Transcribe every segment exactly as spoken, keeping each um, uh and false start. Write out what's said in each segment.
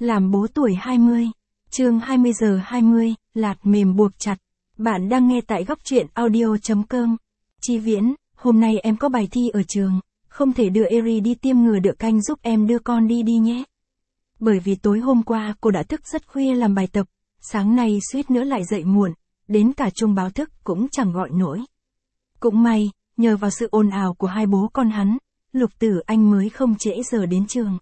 Làm bố tuổi hai mươi. Chương hai mươi giờ hai mươi, lạt mềm buộc chặt. Bạn đang nghe tại góc truyện audio.com. Chi Viễn, hôm nay em có bài thi ở trường, không thể đưa Eri đi tiêm ngừa đỡ canh giúp em đưa con đi đi nhé. Bởi vì tối hôm qua cô đã thức rất khuya làm bài tập, sáng nay suýt nữa lại dậy muộn, đến cả chuông báo thức cũng chẳng gọi nổi. Cũng may, nhờ vào sự ồn ào của hai bố con hắn, Lục Tử Anh mới không trễ giờ đến trường.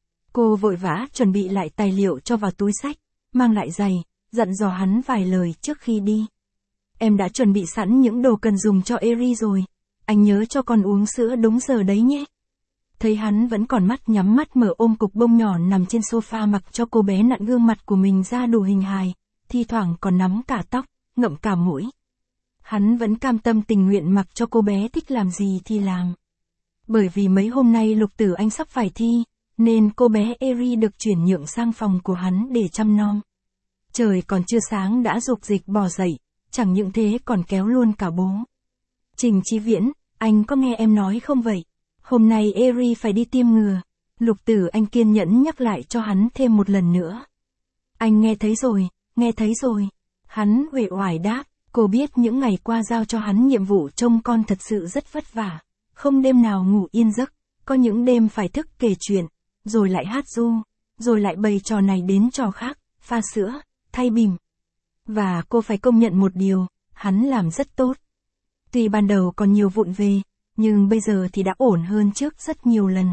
Cô vội vã chuẩn bị lại tài liệu cho vào túi sách, mang lại giày, dặn dò hắn vài lời trước khi đi. Em đã chuẩn bị sẵn những đồ cần dùng cho Eri rồi, anh nhớ cho con uống sữa đúng giờ đấy nhé. Thấy hắn vẫn còn mắt nhắm mắt mở ôm cục bông nhỏ nằm trên sofa mặc cho cô bé nặn gương mặt của mình ra đủ hình hài, thi thoảng còn nắm cả tóc, ngậm cả mũi. Hắn vẫn cam tâm tình nguyện mặc cho cô bé thích làm gì thì làm. Bởi vì mấy hôm nay Lục Tử Anh sắp phải thi, nên cô bé Eri được chuyển nhượng sang phòng của hắn để chăm nom. Trời còn chưa sáng đã rục rịch bò dậy, chẳng những thế còn kéo luôn cả bố. Trình Chí Viễn, anh có nghe em nói không vậy? Hôm nay Eri phải đi tiêm ngừa. Lục Tử Anh kiên nhẫn nhắc lại cho hắn thêm một lần nữa. Anh nghe thấy rồi, nghe thấy rồi. Hắn uể oải đáp, cô biết những ngày qua giao cho hắn nhiệm vụ trông con thật sự rất vất vả. Không đêm nào ngủ yên giấc, có những đêm phải thức kể chuyện, rồi lại hát ru, rồi lại bày trò này đến trò khác, pha sữa, thay bỉm. Và cô phải công nhận một điều, hắn làm rất tốt. Tuy ban đầu còn nhiều vụng về, nhưng bây giờ thì đã ổn hơn trước rất nhiều lần.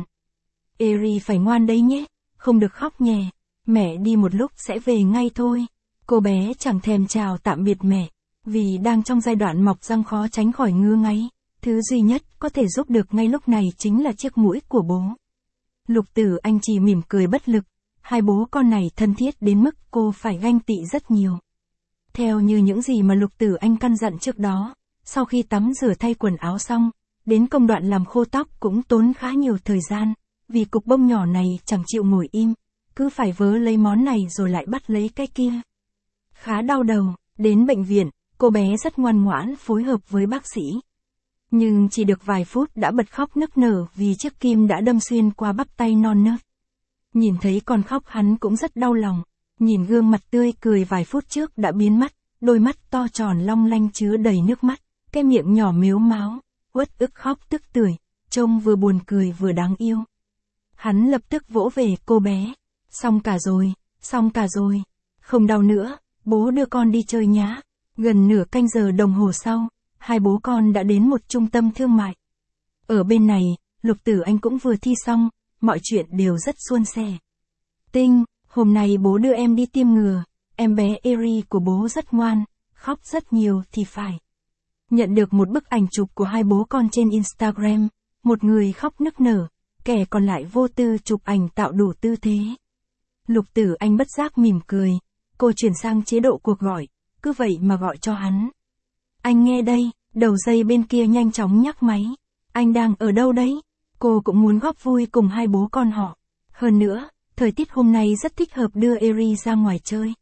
Eri phải ngoan đấy nhé, không được khóc nhè, mẹ đi một lúc sẽ về ngay thôi. Cô bé chẳng thèm chào tạm biệt mẹ, vì đang trong giai đoạn mọc răng khó tránh khỏi ngứa ngáy. Thứ duy nhất có thể giúp được ngay lúc này chính là chiếc mũi của bố. Lục Tử Anh chỉ mỉm cười bất lực, hai bố con này thân thiết đến mức cô phải ganh tị rất nhiều. Theo như những gì mà Lục Tử Anh căn dặn trước đó, sau khi tắm rửa thay quần áo xong, đến công đoạn làm khô tóc cũng tốn khá nhiều thời gian, vì cục bông nhỏ này chẳng chịu ngồi im, cứ phải vớ lấy món này rồi lại bắt lấy cái kia. Khá đau đầu, đến bệnh viện, cô bé rất ngoan ngoãn phối hợp với bác sĩ. Nhưng chỉ được vài phút đã bật khóc nức nở vì chiếc kim đã đâm xuyên qua bắp tay non nớt. Nhìn thấy con khóc hắn cũng rất đau lòng, nhìn gương mặt tươi cười vài phút trước đã biến mất, đôi mắt to tròn long lanh chứa đầy nước mắt, cái miệng nhỏ mếu máo, uất ức khóc tức tưởi, trông vừa buồn cười vừa đáng yêu. Hắn lập tức vỗ về cô bé, xong cả rồi, xong cả rồi, không đau nữa, bố đưa con đi chơi nhá. Gần nửa canh giờ đồng hồ sau, hai bố con đã đến một trung tâm thương mại. Ở bên này, Lục Tử Anh cũng vừa thi xong, mọi chuyện đều rất suôn sẻ. Tinh, hôm nay bố đưa em đi tiêm ngừa, em bé Eri của bố rất ngoan, khóc rất nhiều thì phải. Nhận được một bức ảnh chụp của hai bố con trên Instagram, một người khóc nức nở, kẻ còn lại vô tư chụp ảnh tạo đủ tư thế. Lục Tử Anh bất giác mỉm cười, cô chuyển sang chế độ cuộc gọi, cứ vậy mà gọi cho hắn. Anh nghe đây, đầu dây bên kia nhanh chóng nhắc máy. Anh đang ở đâu đấy? Cô cũng muốn góp vui cùng hai bố con họ. Hơn nữa, thời tiết hôm nay rất thích hợp đưa Eri ra ngoài chơi.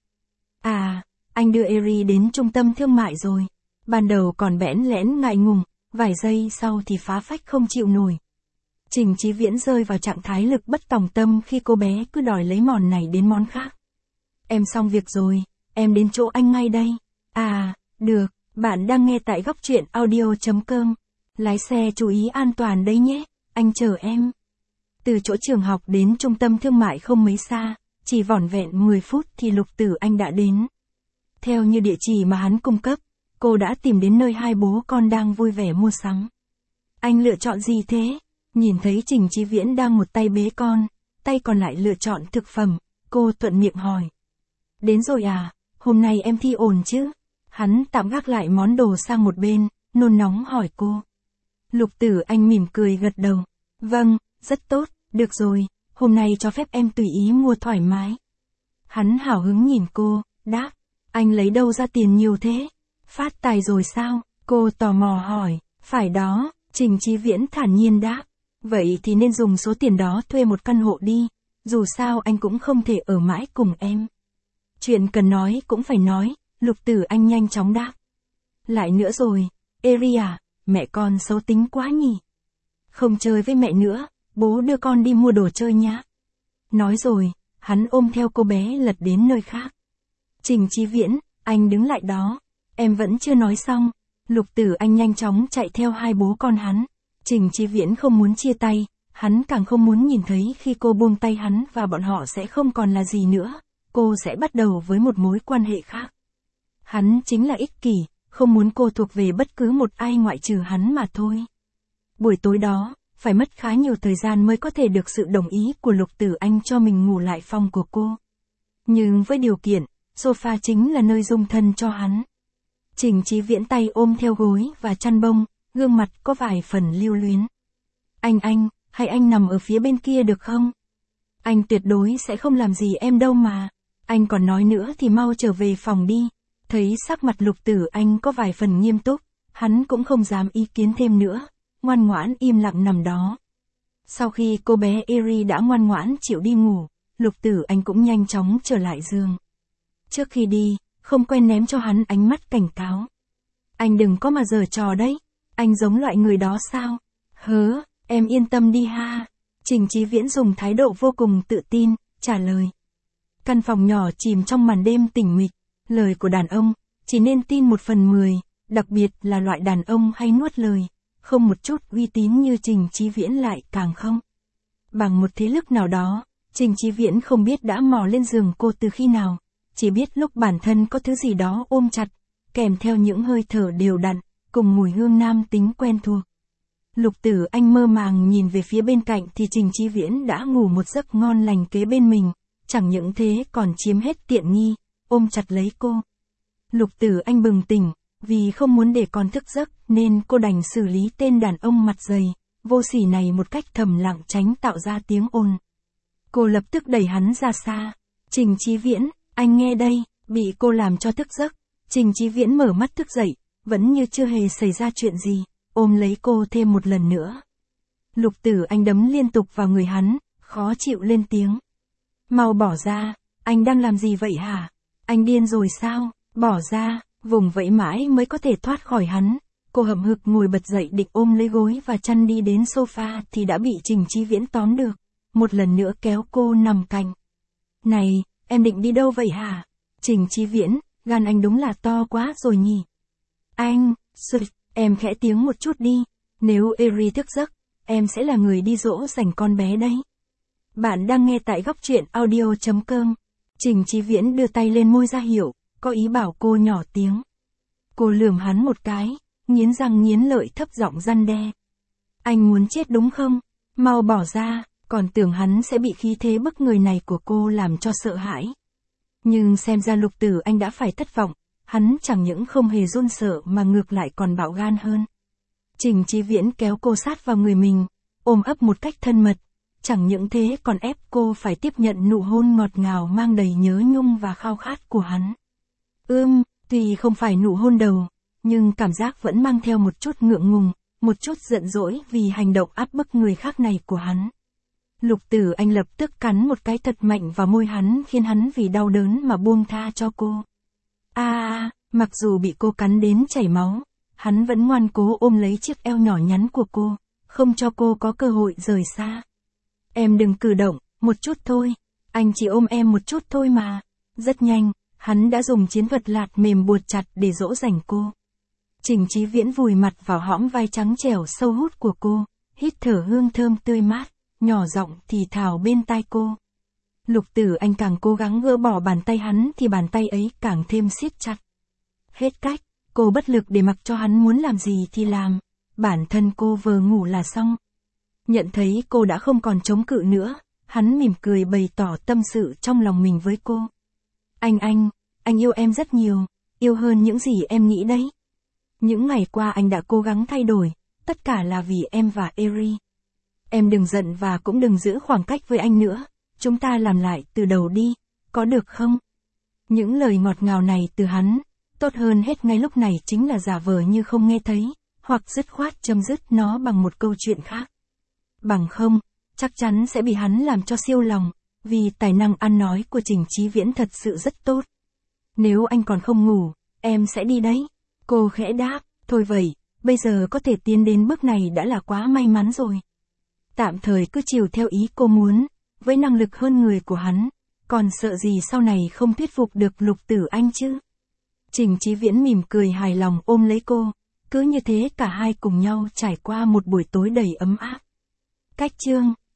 À, anh đưa Eri đến trung tâm thương mại rồi. Ban đầu còn bẽn lẽn ngại ngùng, vài giây sau thì phá phách không chịu nổi. Trình Chí Viễn rơi vào trạng thái lực bất tòng tâm khi cô bé cứ đòi lấy món này đến món khác. Em xong việc rồi, em đến chỗ anh ngay đây. À, được. Bạn đang nghe tại góc truyện audio.com. Lái xe chú ý an toàn đấy nhé, anh chờ em. Từ chỗ trường học đến trung tâm thương mại không mấy xa, chỉ vỏn vẹn mười phút thì Lục Tử Anh đã đến. Theo như địa chỉ mà hắn cung cấp, cô đã tìm đến nơi hai bố con đang vui vẻ mua sắm. Anh lựa chọn gì thế? Nhìn thấy Trình Chí Viễn đang một tay bế con, tay còn lại lựa chọn thực phẩm, cô thuận miệng hỏi. Đến rồi à, hôm nay em thi ổn chứ? Hắn tạm gác lại món đồ sang một bên, nôn nóng hỏi cô. Lục Tử Anh mỉm cười gật đầu. Vâng, rất tốt, được rồi, hôm nay cho phép em tùy ý mua thoải mái. Hắn hào hứng nhìn cô, đáp, anh lấy đâu ra tiền nhiều thế? Phát tài rồi sao? Cô tò mò hỏi, phải đó, Trình Chí Viễn thản nhiên đáp. Vậy thì nên dùng số tiền đó thuê một căn hộ đi, dù sao anh cũng không thể ở mãi cùng em. Chuyện cần nói cũng phải nói. Lục Tử Anh nhanh chóng đáp. Lại nữa rồi, Eri à, mẹ con xấu tính quá nhỉ. Không chơi với mẹ nữa, bố đưa con đi mua đồ chơi nhá. Nói rồi, hắn ôm theo cô bé lật đến nơi khác. Trình Chí Viễn, anh đứng lại đó. Em vẫn chưa nói xong. Lục Tử Anh nhanh chóng chạy theo hai bố con hắn. Trình Chí Viễn không muốn chia tay, hắn càng không muốn nhìn thấy khi cô buông tay hắn và bọn họ sẽ không còn là gì nữa, cô sẽ bắt đầu với một mối quan hệ khác. Hắn chính là ích kỷ, không muốn cô thuộc về bất cứ một ai ngoại trừ hắn mà thôi. Buổi tối đó, phải mất khá nhiều thời gian mới có thể được sự đồng ý của Lục Tử Anh cho mình ngủ lại phòng của cô. Nhưng với điều kiện, sofa chính là nơi dung thân cho hắn. Trình Chí Viễn tay ôm theo gối và chăn bông, gương mặt có vài phần lưu luyến. Anh anh, hay anh nằm ở phía bên kia được không? Anh tuyệt đối sẽ không làm gì em đâu mà. Anh còn nói nữa thì mau trở về phòng đi. Thấy sắc mặt Lục Tử Anh có vài phần nghiêm túc, hắn cũng không dám ý kiến thêm nữa, ngoan ngoãn im lặng nằm đó. Sau khi cô bé Eri đã ngoan ngoãn chịu đi ngủ, Lục Tử Anh cũng nhanh chóng trở lại giường. Trước khi đi, không quên ném cho hắn ánh mắt cảnh cáo. Anh đừng có mà giở trò đấy, anh giống loại người đó sao? Hớ, em yên tâm đi ha. Trình Chí Viễn dùng thái độ vô cùng tự tin, trả lời. Căn phòng nhỏ chìm trong màn đêm tĩnh mịch, lời của đàn ông, chỉ nên tin một phần mười, đặc biệt là loại đàn ông hay nuốt lời, không một chút uy tín như Trình Chí Viễn lại càng không. Bằng một thế lực nào đó, Trình Chí Viễn không biết đã mò lên giường cô từ khi nào, chỉ biết lúc bản thân có thứ gì đó ôm chặt, kèm theo những hơi thở đều đặn, cùng mùi hương nam tính quen thuộc. Lục Tử Anh mơ màng nhìn về phía bên cạnh thì Trình Chí Viễn đã ngủ một giấc ngon lành kế bên mình, chẳng những thế còn chiếm hết tiện nghi, ôm chặt lấy cô. Lục Tử Anh bừng tỉnh, vì không muốn để con thức giấc nên cô đành xử lý tên đàn ông mặt dày, vô sỉ này một cách thầm lặng tránh tạo ra tiếng ồn. Cô lập tức đẩy hắn ra xa. Trình Chí Viễn, anh nghe đây, bị cô làm cho thức giấc. Trình Chí Viễn mở mắt thức dậy, vẫn như chưa hề xảy ra chuyện gì, ôm lấy cô thêm một lần nữa. Lục Tử Anh đấm liên tục vào người hắn, khó chịu lên tiếng. Mau bỏ ra, anh đang làm gì vậy hả? Anh điên rồi sao? Bỏ ra, vùng vẫy mãi mới có thể thoát khỏi hắn. Cô hậm hực ngồi bật dậy định ôm lấy gối và chăn đi đến sofa thì đã bị Trình Chí Viễn tóm được, một lần nữa kéo cô nằm cạnh. Này, em định đi đâu vậy hả? Trình Chí Viễn, gan anh đúng là to quá rồi nhỉ? Anh, sụt, em khẽ tiếng một chút đi, nếu Eri thức giấc, em sẽ là người đi dỗ dành con bé đấy. Bạn đang nghe tại góc truyện audio chấm com. Trình Chí Viễn đưa tay lên môi ra hiệu, có ý bảo cô nhỏ tiếng. Cô lườm hắn một cái, nghiến răng nghiến lợi thấp giọng răn đe. Anh muốn chết đúng không? Mau bỏ ra, còn tưởng hắn sẽ bị khí thế bức người này của cô làm cho sợ hãi. Nhưng xem ra Lục Tử Anh đã phải thất vọng, hắn chẳng những không hề run sợ mà ngược lại còn bạo gan hơn. Trình Chí Viễn kéo cô sát vào người mình, ôm ấp một cách thân mật, chẳng những thế còn ép cô phải tiếp nhận nụ hôn ngọt ngào mang đầy nhớ nhung và khao khát của hắn. Ưm, tuy không phải nụ hôn đầu, nhưng cảm giác vẫn mang theo một chút ngượng ngùng, một chút giận dỗi vì hành động áp bức người khác này của hắn. Lục Tử Anh lập tức cắn một cái thật mạnh vào môi hắn khiến hắn vì đau đớn mà buông tha cho cô. A à, mặc dù bị cô cắn đến chảy máu, hắn vẫn ngoan cố ôm lấy chiếc eo nhỏ nhắn của cô, không cho cô có cơ hội rời xa. Em đừng cử động, một chút thôi, anh chỉ ôm em một chút thôi mà. Rất nhanh, hắn đã dùng chiến thuật lạt mềm buộc chặt để dỗ dành cô. Trình Chí Viễn vùi mặt vào hõm vai trắng trẻo sâu hút của cô, hít thở hương thơm tươi mát, nhỏ giọng thì thào bên tai cô. Lục Tử Anh càng cố gắng gỡ bỏ bàn tay hắn thì bàn tay ấy càng thêm siết chặt. Hết cách, cô bất lực để mặc cho hắn muốn làm gì thì làm, bản thân cô vừa ngủ là xong. Nhận thấy cô đã không còn chống cự nữa, hắn mỉm cười bày tỏ tâm sự trong lòng mình với cô. Anh anh, anh yêu em rất nhiều, yêu hơn những gì em nghĩ đấy. Những ngày qua anh đã cố gắng thay đổi, tất cả là vì em và Eri. Em đừng giận và cũng đừng giữ khoảng cách với anh nữa, chúng ta làm lại từ đầu đi, có được không? Những lời ngọt ngào này từ hắn, tốt hơn hết ngay lúc này chính là giả vờ như không nghe thấy, hoặc dứt khoát chấm dứt nó bằng một câu chuyện khác. Bằng không, chắc chắn sẽ bị hắn làm cho siêu lòng, vì tài năng ăn nói của Trình Chí Viễn thật sự rất tốt. Nếu anh còn không ngủ, em sẽ đi đấy. Cô khẽ đáp, thôi vậy, bây giờ có thể tiến đến bước này đã là quá may mắn rồi. Tạm thời cứ chiều theo ý cô muốn, với năng lực hơn người của hắn, Còn sợ gì sau này không thuyết phục được Lục Tử Anh chứ? Trình Chí Viễn mỉm cười hài lòng ôm lấy cô. Cứ như thế cả hai cùng nhau trải qua một buổi tối đầy ấm áp. Cách chương